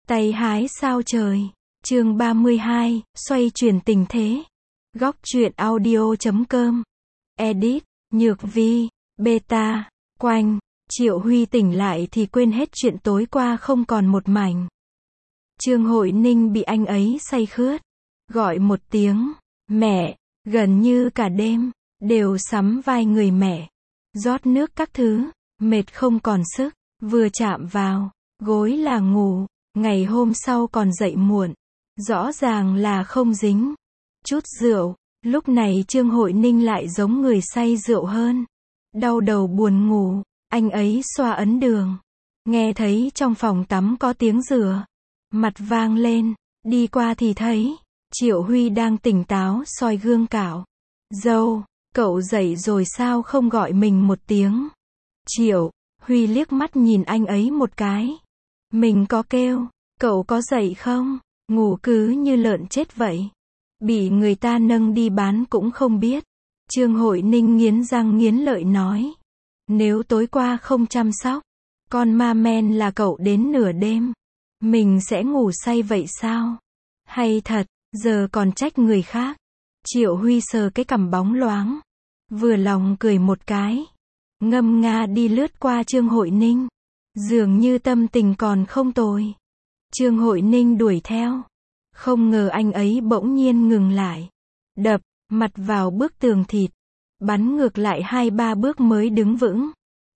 Tay hái sao trời. Chương 32, xoay chuyển tình thế. Góc truyện audio.com. Edit, Nhược Vi, Beta, Quanh. Triệu Huy tỉnh lại thì quên hết chuyện tối qua không còn một mảnh. Trương Hội Ninh bị anh ấy say khướt. Gọi một tiếng, mẹ, gần như cả đêm, đều sắm vai người mẹ. Rót nước các thứ, mệt không còn sức, vừa chạm vào, gối là ngủ, ngày hôm sau còn dậy muộn. Rõ ràng là không dính chút rượu, lúc này Trương Hội Ninh lại giống người say rượu hơn. Đau đầu buồn ngủ, anh ấy xoa ấn đường. Nghe thấy trong phòng tắm có tiếng rửa. Mặt vang lên, đi qua thì thấy Triệu Huy đang tỉnh táo soi gương cạo. Dâu, cậu dậy rồi sao không gọi mình một tiếng? Triệu Huy liếc mắt nhìn anh ấy một cái. Mình có kêu, cậu có dậy không? Ngủ cứ như lợn chết vậy. Bị người ta nâng đi bán cũng không biết. Trương Hội Ninh nghiến răng nghiến lợi nói. Nếu tối qua không chăm sóc, con ma men là cậu đến nửa đêm, mình sẽ ngủ say vậy sao? Hay thật, giờ còn trách người khác. Triệu Huy sờ cái cằm bóng loáng. Vừa lòng cười một cái. Ngâm nga đi lướt qua Trương Hội Ninh. Dường như tâm tình còn không tồi. Trương Hội Ninh đuổi theo. Không ngờ anh ấy bỗng nhiên ngừng lại. Đập mặt vào bức tường thịt. Bắn ngược lại 2-3 bước mới đứng vững.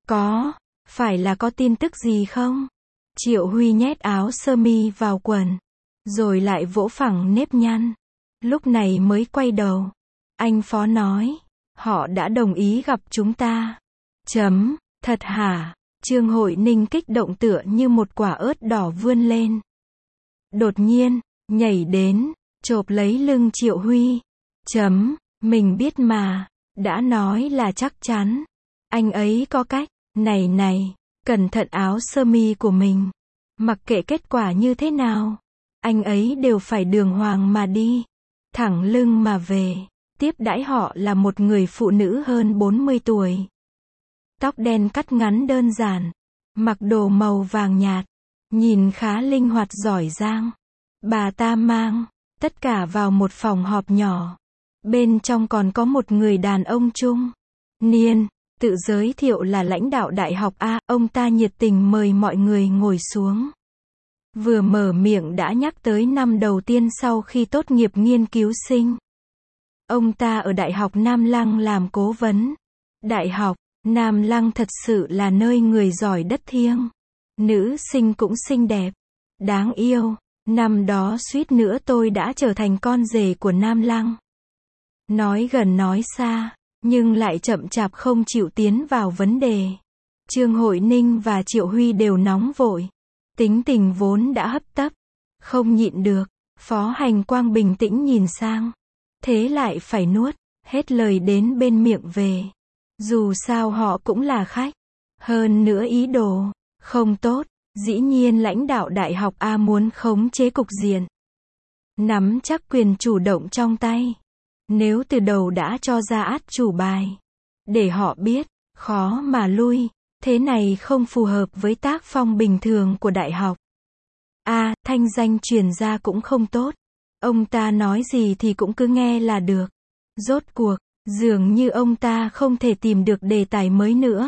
Phải là có tin tức gì không? Triệu Huy nhét áo sơ mi vào quần. Rồi lại vỗ phẳng nếp nhăn. Lúc này mới quay đầu. Anh Phó nói. Họ đã đồng ý gặp chúng ta. Thật hả? Trương Hội Ninh kích động tựa như một quả ớt đỏ vươn lên. Đột nhiên, nhảy đến, chộp lấy lưng Triệu Huy. Mình biết mà. Đã nói là chắc chắn. Anh ấy có cách. Này, cẩn thận áo sơ mi của mình. Mặc kệ kết quả như thế nào, anh ấy đều phải đường hoàng mà đi. Thẳng lưng mà về. Tiếp đãi họ là một người phụ nữ hơn 40 tuổi. Tóc đen cắt ngắn đơn giản. Mặc đồ màu vàng nhạt. Nhìn khá linh hoạt giỏi giang. Bà ta mang tất cả vào một phòng họp nhỏ. Bên trong còn có một người đàn ông trung niên, tự giới thiệu là lãnh đạo đại học A. Ông ta nhiệt tình mời mọi người ngồi xuống. Vừa mở miệng đã nhắc tới năm đầu tiên sau khi tốt nghiệp nghiên cứu sinh. Ông ta ở Đại học Nam Lăng làm cố vấn. Đại học Nam Lăng thật sự là nơi người giỏi đất thiêng. Nữ sinh cũng xinh đẹp, đáng yêu. Năm đó suýt nữa tôi đã trở thành con rể của Nam Lăng. Nói gần nói xa, nhưng lại chậm chạp không chịu tiến vào vấn đề. Trương Hội Ninh và Triệu Huy đều nóng vội. Tính tình vốn đã hấp tấp. Không nhịn được. Phó Hành Quang bình tĩnh nhìn sang. Thế lại phải nuốt hết lời đến bên miệng về. Dù sao họ cũng là khách. Hơn nữa ý đồ không tốt. Dĩ nhiên lãnh đạo đại học A muốn khống chế cục diện. Nắm chắc quyền chủ động trong tay. Nếu từ đầu đã cho ra át chủ bài. Để họ biết, khó mà lui. Thế này không phù hợp với tác phong bình thường của đại học. Thanh danh truyền ra cũng không tốt. Ông ta nói gì thì cũng cứ nghe là được. Rốt cuộc, dường như ông ta không thể tìm được đề tài mới nữa.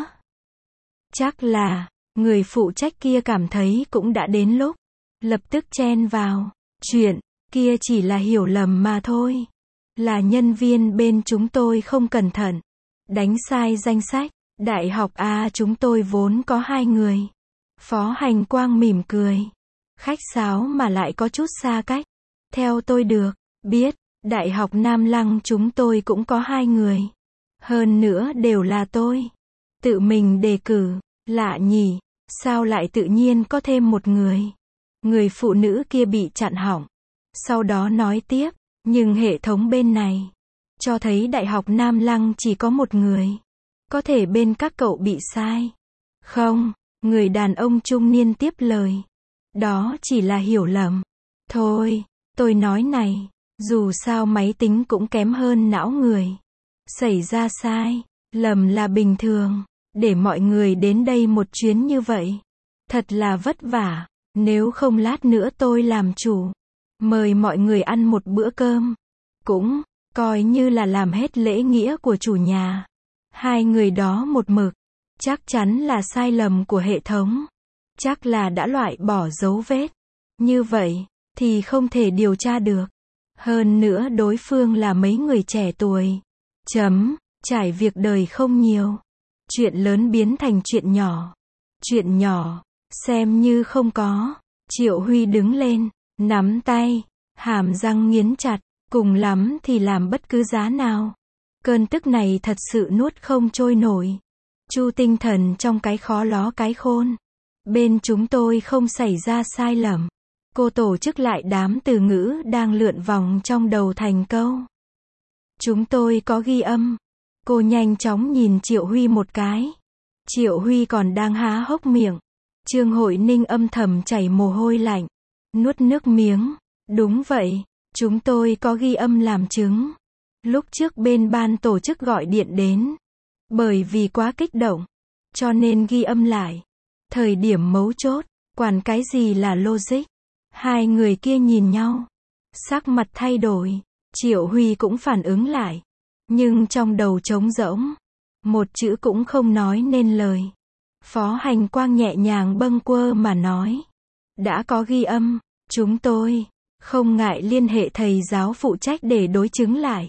Chắc là người phụ trách kia cảm thấy cũng đã đến lúc. Lập tức chen vào. Chuyện kia chỉ là hiểu lầm mà thôi. Là nhân viên bên chúng tôi không cẩn thận. Đánh sai danh sách. Đại học A chúng tôi vốn có 2 người. Phó Hành Quang mỉm cười. Khách sáo mà lại có chút xa cách. Theo tôi được biết, Đại học Nam Lăng chúng tôi cũng có 2 người. Hơn nữa đều là tôi tự mình đề cử. Lạ nhỉ, sao lại tự nhiên có thêm một người? Người phụ nữ kia bị chặn họng. Sau đó nói tiếp, nhưng hệ thống bên này cho thấy Đại học Nam Lăng chỉ có một người. Có thể bên các cậu bị sai. Không, người đàn ông trung niên tiếp lời. Đó chỉ là hiểu lầm. Thôi, tôi nói này, dù sao máy tính cũng kém hơn não người. Xảy ra sai, lầm là bình thường. Để mọi người đến đây một chuyến như vậy. Thật là vất vả. Nếu không lát nữa tôi làm chủ, mời mọi người ăn một bữa cơm. Cũng, coi như là làm hết lễ nghĩa của chủ nhà. Hai người đó một mực. Chắc chắn là sai lầm của hệ thống. Chắc là đã loại bỏ dấu vết. Như vậy, thì không thể điều tra được. Hơn nữa đối phương là mấy người trẻ tuổi. Trải việc đời không nhiều. Chuyện lớn biến thành chuyện nhỏ. Chuyện nhỏ, xem như không có. Triệu Huy đứng lên, nắm tay, hàm răng nghiến chặt, cùng lắm thì làm bất cứ giá nào. Cơn tức này thật sự nuốt không trôi nổi. Chu tinh thần trong cái khó ló cái khôn. Bên chúng tôi không xảy ra sai lầm. Cô tổ chức lại đám từ ngữ đang lượn vòng trong đầu thành câu. Chúng tôi có ghi âm. Cô nhanh chóng nhìn Triệu Huy một cái. Triệu Huy còn đang há hốc miệng. Trương Hội Ninh âm thầm chảy mồ hôi lạnh. Nuốt nước miếng. Đúng vậy, chúng tôi có ghi âm làm chứng. Lúc trước bên ban tổ chức gọi điện đến. Bởi vì quá kích động. Cho nên ghi âm lại. Thời điểm mấu chốt, quản cái gì là logic. Hai người kia nhìn nhau. Sắc mặt thay đổi. Triệu Huy cũng phản ứng lại. Nhưng trong đầu trống rỗng. Một chữ cũng không nói nên lời. Phó Hành Quang nhẹ nhàng bâng quơ mà nói. Đã có ghi âm, chúng tôi không ngại liên hệ thầy giáo phụ trách để đối chứng lại.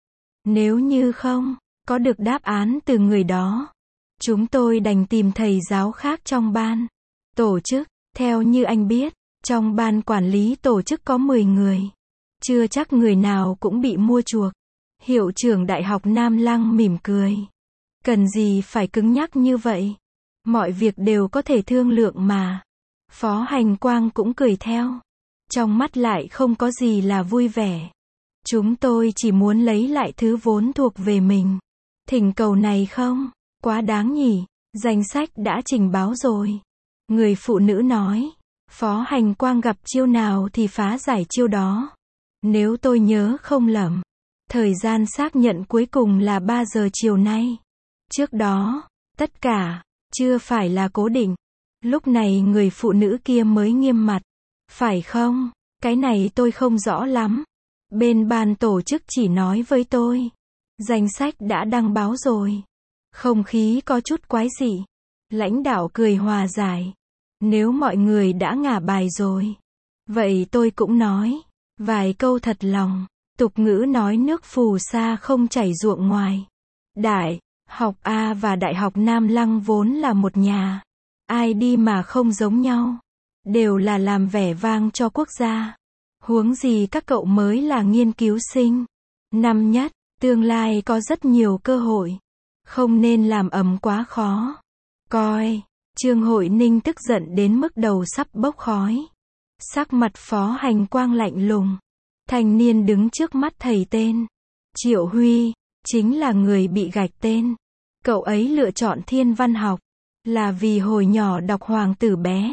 Nếu như không có được đáp án từ người đó, chúng tôi đành tìm thầy giáo khác trong ban tổ chức. Theo như anh biết, trong ban quản lý tổ chức có 10 người. Chưa chắc người nào cũng bị mua chuộc. Hiệu trưởng Đại học Nam Lăng mỉm cười. Cần gì phải cứng nhắc như vậy? Mọi việc đều có thể thương lượng mà. Phó Hành Quang cũng cười theo. Trong mắt lại không có gì là vui vẻ. Chúng tôi chỉ muốn lấy lại thứ vốn thuộc về mình. Thỉnh cầu này không? Quá đáng nhỉ? Danh sách đã trình báo rồi. Người phụ nữ nói. Phó Hành Quang gặp chiêu nào thì phá giải chiêu đó. Nếu tôi nhớ không lầm, thời gian xác nhận cuối cùng là 3 giờ chiều nay. Trước đó, tất cả chưa phải là cố định. Lúc này người phụ nữ kia mới nghiêm mặt. Phải không? Cái này tôi không rõ lắm. Bên ban tổ chức chỉ nói với tôi. Danh sách đã đăng báo rồi. Không khí có chút quái dị. Lãnh đạo cười hòa giải. Nếu mọi người đã ngả bài rồi, vậy tôi cũng nói vài câu thật lòng. Tục ngữ nói nước phù sa không chảy ruộng ngoài. Đại học A và Đại học Nam Lăng vốn là một nhà. Ai đi mà không giống nhau. Đều là làm vẻ vang cho quốc gia. Huống gì các cậu mới là nghiên cứu sinh năm nhất, tương lai có rất nhiều cơ hội. Không nên làm ầm quá khó. Coi, Trương Hội Ninh tức giận đến mức đầu sắp bốc khói. Sắc mặt Phó Hành Quang lạnh lùng. Thanh niên đứng trước mắt thầy tên Triệu Huy, chính là người bị gạch tên. Cậu ấy lựa chọn thiên văn học là vì hồi nhỏ đọc Hoàng tử bé.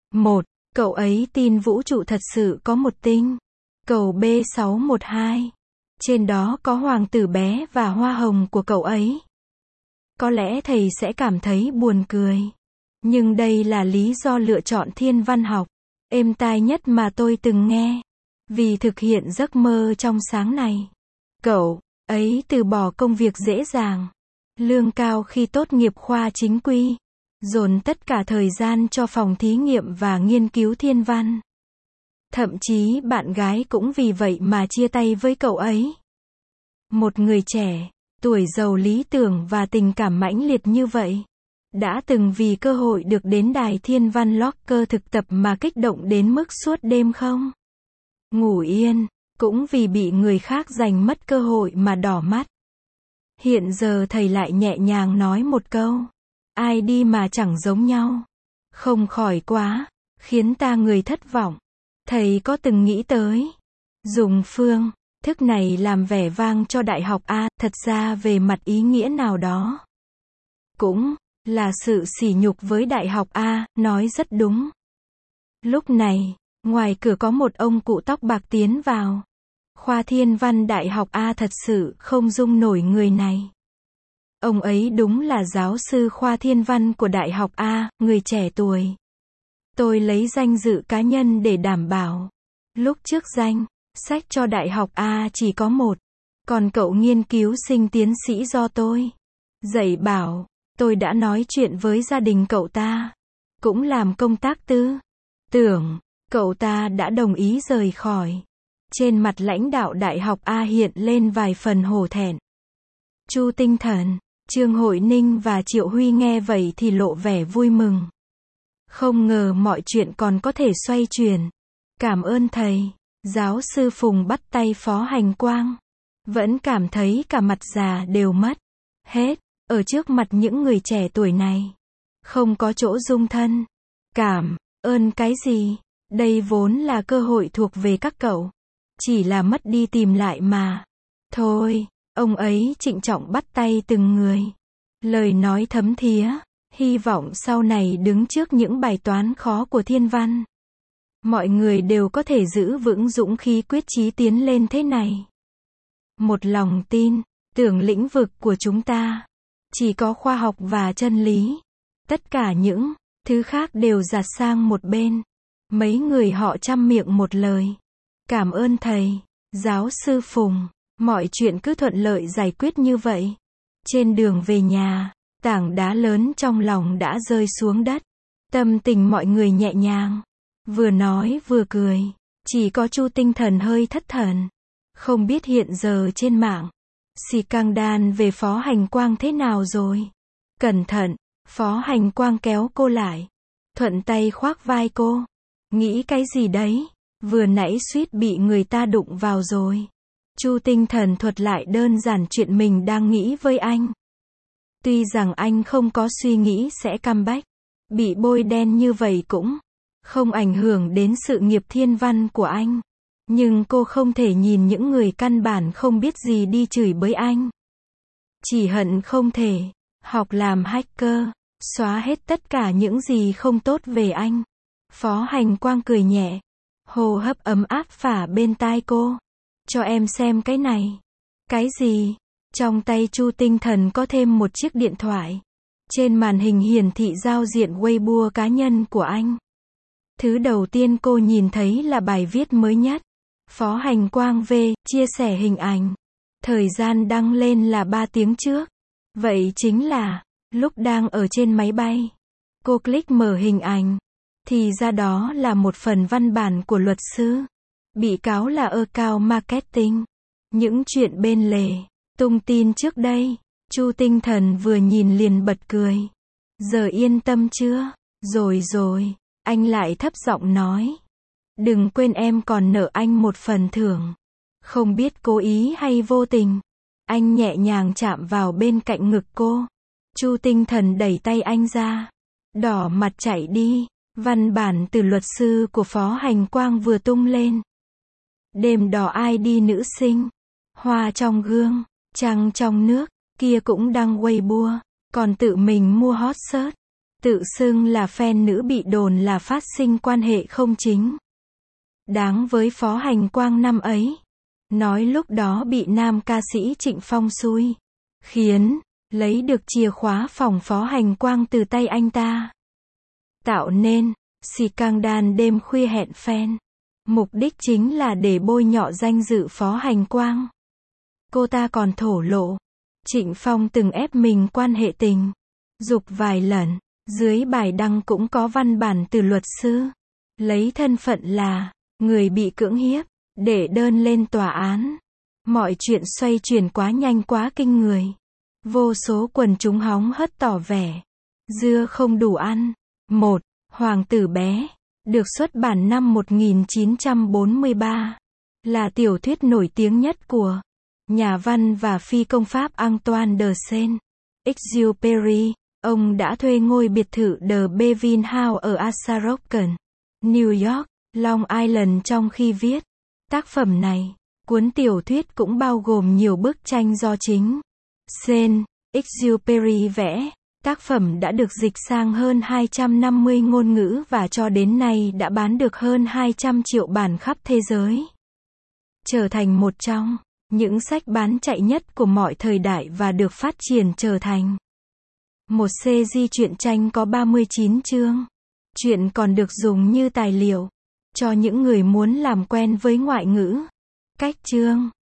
Cậu ấy tin vũ trụ thật sự có một tinh cầu B612. Trên đó có Hoàng tử bé và hoa hồng của cậu ấy. Có lẽ thầy sẽ cảm thấy buồn cười. Nhưng đây là lý do lựa chọn thiên văn học êm tai nhất mà tôi từng nghe. Vì thực hiện giấc mơ trong sáng này. Cậu ấy từ bỏ công việc dễ dàng, lương cao khi tốt nghiệp khoa chính quy. Dồn tất cả thời gian cho phòng thí nghiệm và nghiên cứu thiên văn. Thậm chí bạn gái cũng vì vậy mà chia tay với cậu ấy. Một người trẻ, tuổi giàu lý tưởng và tình cảm mãnh liệt như vậy. Đã từng vì cơ hội được đến đài thiên văn Locker thực tập mà kích động đến mức suốt đêm không ngủ yên. Cũng vì bị người khác giành mất cơ hội mà đỏ mắt. Hiện giờ thầy lại nhẹ nhàng nói một câu. Ai đi mà chẳng giống nhau. Không khỏi quá, khiến ta người thất vọng. Thầy có từng nghĩ tới dùng phương thức này làm vẻ vang cho Đại học A, thật ra về mặt ý nghĩa nào đó cũng là sự sỉ nhục với Đại học A, nói rất đúng. Lúc này, ngoài cửa có một ông cụ tóc bạc tiến vào. Khoa thiên văn Đại học A thật sự không dung nổi người này. Ông ấy đúng là giáo sư khoa thiên văn của Đại học A, người trẻ tuổi. Tôi lấy danh dự cá nhân để đảm bảo. Lúc trước danh sách cho đại học A chỉ có một, còn cậu nghiên cứu sinh tiến sĩ do tôi dạy bảo. Tôi đã nói chuyện với gia đình cậu ta, cũng làm công tác tư tưởng. Cậu ta đã đồng ý rời khỏi. Trên mặt lãnh đạo đại học A hiện lên vài phần hổ thẹn. Chu Tinh Thần, Trương Hội Ninh và Triệu Huy nghe vậy thì lộ vẻ vui mừng. Không ngờ mọi chuyện còn có thể xoay chuyển. Cảm ơn thầy. Giáo sư Phùng bắt tay Phó Hành Quang. Vẫn cảm thấy cả mặt già đều mất hết, ở trước mặt những người trẻ tuổi này. Không có chỗ dung thân. Cảm ơn cái gì? Đây vốn là cơ hội thuộc về các cậu. Chỉ là mất đi tìm lại mà. Thôi, ông ấy trịnh trọng bắt tay từng người. Lời nói thấm thía, hy vọng sau này đứng trước những bài toán khó của thiên văn, mọi người đều có thể giữ vững dũng khí quyết chí tiến lên thế này. Một lòng tin, tưởng lĩnh vực của chúng ta chỉ có khoa học và chân lý. Tất cả những thứ khác đều dạt sang một bên. Mấy người họ chăm miệng một lời. Cảm ơn thầy, giáo sư Phùng. Mọi chuyện cứ thuận lợi giải quyết như vậy. Trên đường về nhà, tảng đá lớn trong lòng đã rơi xuống đất. Tâm tình mọi người nhẹ nhàng. Vừa nói vừa cười. Chỉ có Chu Tinh Thần hơi thất thần. Không biết hiện giờ trên mạng scandal về Phó Hành Quang thế nào rồi. Cẩn thận, Phó Hành Quang kéo cô lại. Thuận tay khoác vai cô. Nghĩ cái gì đấy? Vừa nãy suýt bị người ta đụng vào rồi. Chu Tinh Thần thuật lại đơn giản chuyện mình đang nghĩ với anh. Tuy rằng anh không có suy nghĩ sẽ comeback, bị bôi đen như vậy cũng không ảnh hưởng đến sự nghiệp thiên văn của anh. Nhưng cô không thể nhìn những người căn bản không biết gì đi chửi bới anh. Chỉ hận không thể học làm hacker, xóa hết tất cả những gì không tốt về anh. Phó Hành Quang cười nhẹ, hô hấp ấm áp phả bên tai cô. Cho em xem cái này. Cái gì? Trong tay Chu Tinh Thần có thêm một chiếc điện thoại. Trên màn hình hiển thị giao diện Weibo cá nhân của anh. Thứ đầu tiên cô nhìn thấy là bài viết mới nhất. Phó Hành Quang V, chia sẻ hình ảnh. Thời gian đăng lên là 3 tiếng trước. Vậy chính là lúc đang ở trên máy bay. Cô click mở hình ảnh. Thì ra đó là một phần văn bản của luật sư. Bị cáo là account marketing. Những chuyện bên lề tung tin trước đây. Chu Tinh Thần vừa nhìn liền bật cười. Giờ yên tâm chưa? Rồi, anh lại thấp giọng nói. Đừng quên em còn nợ anh một phần thưởng. Không biết cố ý hay vô tình. Anh nhẹ nhàng chạm vào bên cạnh ngực cô. Chu Tinh Thần đẩy tay anh ra. Đỏ mặt chạy đi. Văn bản từ luật sư của Phó Hành Quang vừa tung lên. Đêm đỏ ID nữ sinh. Hoa trong gương. Trăng trong nước. Kia cũng đăng Weibo. Còn tự mình mua hot search. Tự xưng là fan nữ bị đồn là phát sinh quan hệ không chính đáng với Phó Hành Quang năm ấy. Nói lúc đó bị nam ca sĩ Trịnh Phong xui khiến lấy được chìa khóa phòng Phó Hành Quang từ tay anh ta. Tạo nên scandal đêm khuya hẹn fan. Mục đích chính là để bôi nhọ danh dự Phó Hành Quang. Cô ta còn thổ lộ Trịnh Phong từng ép mình quan hệ tình dục vài lần. Dưới bài đăng cũng có văn bản từ luật sư. Lấy thân phận là người bị cưỡng hiếp để đơn lên tòa án. Mọi chuyện xoay chuyển quá nhanh quá kinh người. Vô số quần chúng hóng hớt tỏ vẻ dưa không đủ ăn. Một Hoàng tử bé được xuất bản năm 1943, là tiểu thuyết nổi tiếng nhất của nhà văn và phi công Pháp Antoine de Saint-Exupéry. Ông đã thuê ngôi biệt thự The Bevin House ở Assarocken, New York, Long Island trong khi viết tác phẩm này. Cuốn tiểu thuyết cũng bao gồm nhiều bức tranh do chính Saint-Exupéry vẽ. Tác phẩm đã được dịch sang hơn 250 ngôn ngữ và cho đến nay đã bán được hơn 200 triệu bản khắp thế giới. Trở thành một trong những sách bán chạy nhất của mọi thời đại và được phát triển trở thành một series truyện tranh có 39 chương. Chuyện còn được dùng như tài liệu cho những người muốn làm quen với ngoại ngữ. Cách chương